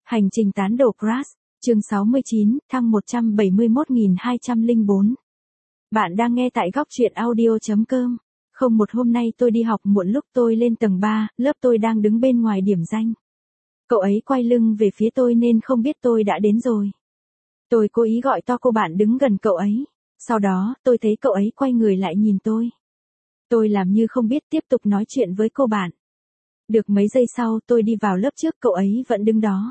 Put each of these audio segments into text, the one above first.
Hành trình tán đổ Crash, chương 69, thăng 171.204. Bạn đang nghe tại góc truyện audio.com. Không, một hôm nay tôi đi học muộn, lúc tôi lên tầng 3, lớp tôi đang đứng bên ngoài điểm danh. Cậu ấy quay lưng về phía tôi nên không biết tôi đã đến rồi. Tôi cố ý gọi to cô bạn đứng gần cậu ấy. Sau đó, tôi thấy cậu ấy quay người lại nhìn tôi. Tôi làm như không biết, tiếp tục nói chuyện với cô bạn. Được mấy giây sau, tôi đi vào lớp trước, cậu ấy vẫn đứng đó.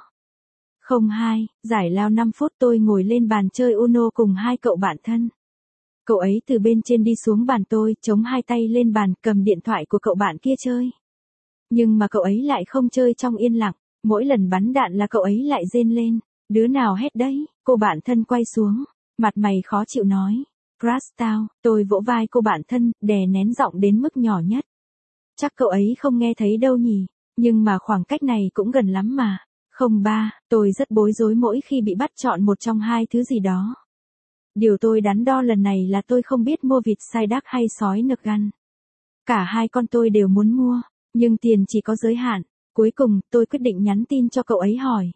02, giải lao 5 phút, tôi ngồi lên bàn chơi Uno cùng hai cậu bạn thân. Cậu ấy từ bên trên đi xuống bàn tôi, chống hai tay lên bàn, cầm điện thoại của cậu bạn kia chơi. Nhưng mà cậu ấy lại không chơi trong yên lặng, mỗi lần bắn đạn là cậu ấy lại rên lên. Đứa nào hét đấy? Cô bạn thân quay xuống, mặt mày khó chịu nói. Crash tao. Tôi vỗ vai cô bạn thân, đè nén giọng đến mức nhỏ nhất. Chắc cậu ấy không nghe thấy đâu nhỉ, nhưng mà khoảng cách này cũng gần lắm mà. 03, tôi rất bối rối mỗi khi bị bắt chọn một trong hai thứ gì đó. Điều tôi đắn đo lần này là tôi không biết mua vịt sai đắc hay sói nực gan. Cả hai con tôi đều muốn mua, nhưng tiền chỉ có giới hạn. Cuối cùng, tôi quyết định nhắn tin cho cậu ấy hỏi.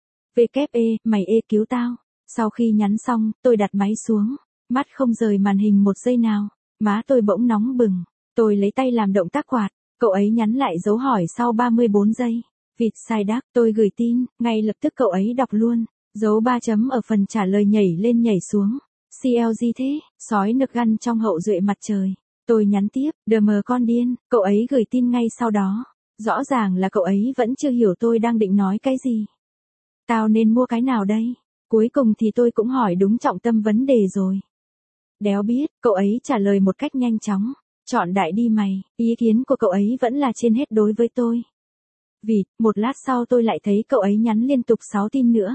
WE, mày cứu tao. Sau khi nhắn xong, tôi đặt máy xuống, mắt không rời màn hình một giây nào. Má tôi bỗng nóng bừng, tôi lấy tay làm động tác quạt. Cậu ấy nhắn lại dấu hỏi sau 34 giây. Vịt sai đắc, tôi gửi tin, ngay lập tức cậu ấy đọc luôn. Dấu 3 chấm ở phần trả lời nhảy lên nhảy xuống. CLG thế, sói nực gan trong hậu duệ mặt trời. Tôi nhắn tiếp, DM con điên, cậu ấy gửi tin ngay sau đó. Rõ ràng là cậu ấy vẫn chưa hiểu tôi đang định nói cái gì. Tao nên mua cái nào đây? Cuối cùng thì tôi cũng hỏi đúng trọng tâm vấn đề rồi. Đéo biết, cậu ấy trả lời một cách nhanh chóng. Chọn đại đi mày, ý kiến của cậu ấy vẫn là trên hết đối với tôi. Vịt, một lát sau tôi lại thấy cậu ấy nhắn liên tục 6 tin nữa.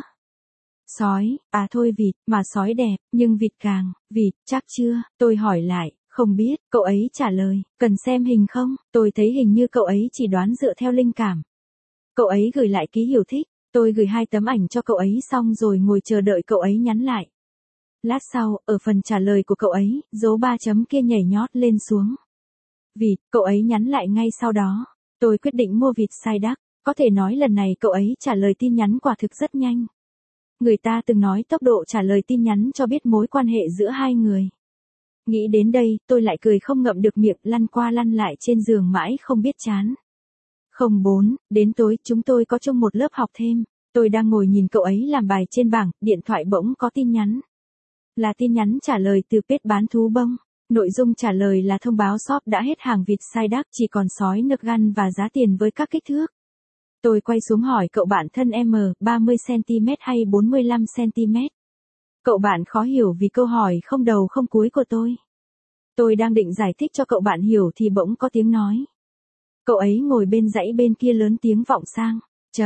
Sói, à thôi vịt, mà sói đẹp, nhưng vịt càng, vịt, chắc chưa, tôi hỏi lại, không biết, cậu ấy trả lời, cần xem hình không, tôi thấy hình như cậu ấy chỉ đoán dựa theo linh cảm. Cậu ấy gửi lại ký hiểu thích, tôi gửi 2 tấm ảnh cho cậu ấy xong rồi ngồi chờ đợi cậu ấy nhắn lại. Lát sau, ở phần trả lời của cậu ấy, dấu 3 chấm kia nhảy nhót lên xuống. Vịt, cậu ấy nhắn lại ngay sau đó. Tôi quyết định mua vịt sai đắc, có thể nói lần này cậu ấy trả lời tin nhắn quả thực rất nhanh. Người ta từng nói tốc độ trả lời tin nhắn cho biết mối quan hệ giữa hai người. Nghĩ đến đây, tôi lại cười không ngậm được miệng, lăn qua lăn lại trên giường mãi không biết chán. 04, đến tối chúng tôi có chung một lớp học thêm. Tôi đang ngồi nhìn cậu ấy làm bài trên bảng, điện thoại bỗng có tin nhắn. Là tin nhắn trả lời từ page bán thú bông. Nội dung trả lời là thông báo shop đã hết hàng vịt sai đắc, chỉ còn sói nực gan và giá tiền với các kích thước. Tôi quay xuống hỏi cậu bạn thân M, 30cm hay 45cm? Cậu bạn khó hiểu vì câu hỏi không đầu không cuối của tôi. Tôi đang định giải thích cho cậu bạn hiểu thì bỗng có tiếng nói. Cậu ấy ngồi bên dãy bên kia lớn tiếng vọng sang.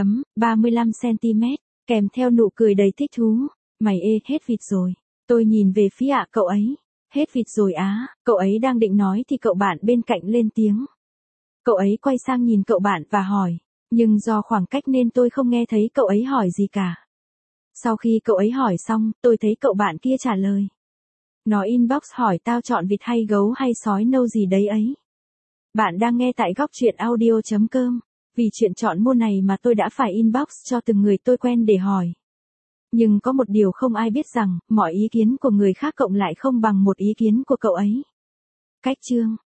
35cm, kèm theo nụ cười đầy thích thú. Mày hết vịt rồi. Tôi nhìn về phía cậu ấy. Hết vịt rồi á, cậu ấy đang định nói thì cậu bạn bên cạnh lên tiếng. Cậu ấy quay sang nhìn cậu bạn và hỏi, nhưng do khoảng cách nên tôi không nghe thấy cậu ấy hỏi gì cả. Sau khi cậu ấy hỏi xong, tôi thấy cậu bạn kia trả lời. Nó inbox hỏi tao chọn vịt hay gấu hay sói nâu gì đấy ấy. Bạn đang nghe tại góc truyện audio.com. Vì chuyện chọn mua này mà tôi đã phải inbox cho từng người tôi quen để hỏi. Nhưng có một điều không ai biết rằng, mọi ý kiến của người khác cộng lại không bằng một ý kiến của cậu ấy. Cách chương,